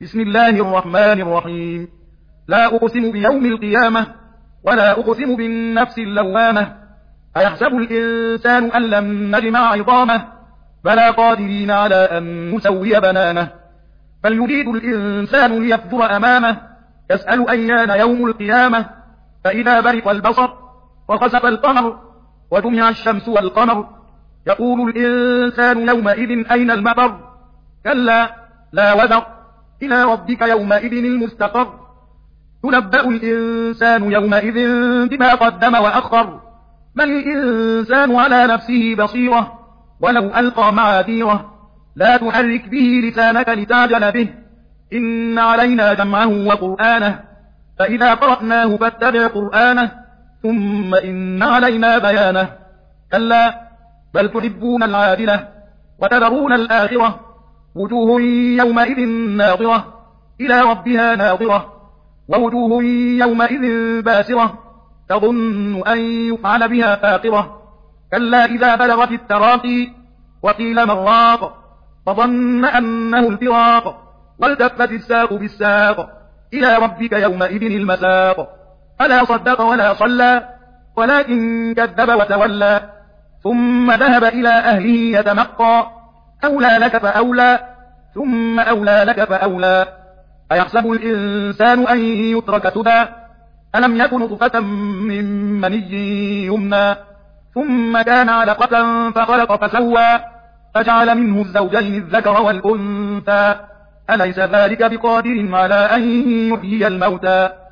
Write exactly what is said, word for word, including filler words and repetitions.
بسم الله الرحمن الرحيم. لا أقسم بيوم القيامة ولا أقسم بالنفس اللوامة. أيحسب الإنسان أن لم نجمع عظامه بلى قادرين على أن نسوي بنانه. بل يريد الإنسان ليفجر أمامه يسأل أيان يوم القيامة. فإذا برق البصر وخسف القمر وجمع الشمس والقمر يقول الإنسان يومئذ أين المفر. كلا لا وزر إلى ربك يومئذ المستقر. ينبأ الإنسان يومئذ بما قدم وأخر. بل الإنسان على نفسه بصيرة ولو ألقى معاذيره. لا تحرك به لسانك لتعجل به إن علينا جمعه وقرآنه فإذا قرأناه فاتبع قرآنه ثم إن علينا بيانه. كلا بل تحبون العاجلة وتذرون الآخرة. وجوه يومئذ ناظرة إلى ربها ناظرة ووجوه يومئذ باسرة تظن أن يفعل بها فاقرة. كلا إذا بلغت التراقي وقيل من راق فظن أنه الفراق والتفت الساق بالساق إلى ربك يومئذ المساق. فلا صدق ولا صلى ولكن كذب وتولى ثم ذهب إلى أهله يتمطى. أولى لك فأولى ثم أولى لك فأولى. أيحسب الإنسان أن يترك سدى ألم يكن نطفة من مني يمنى ثم كان علقة فخلق فسوى فجعل منه الزوجين الذكر والأنثى. أليس ذلك بقادر على أن يحيي الموتى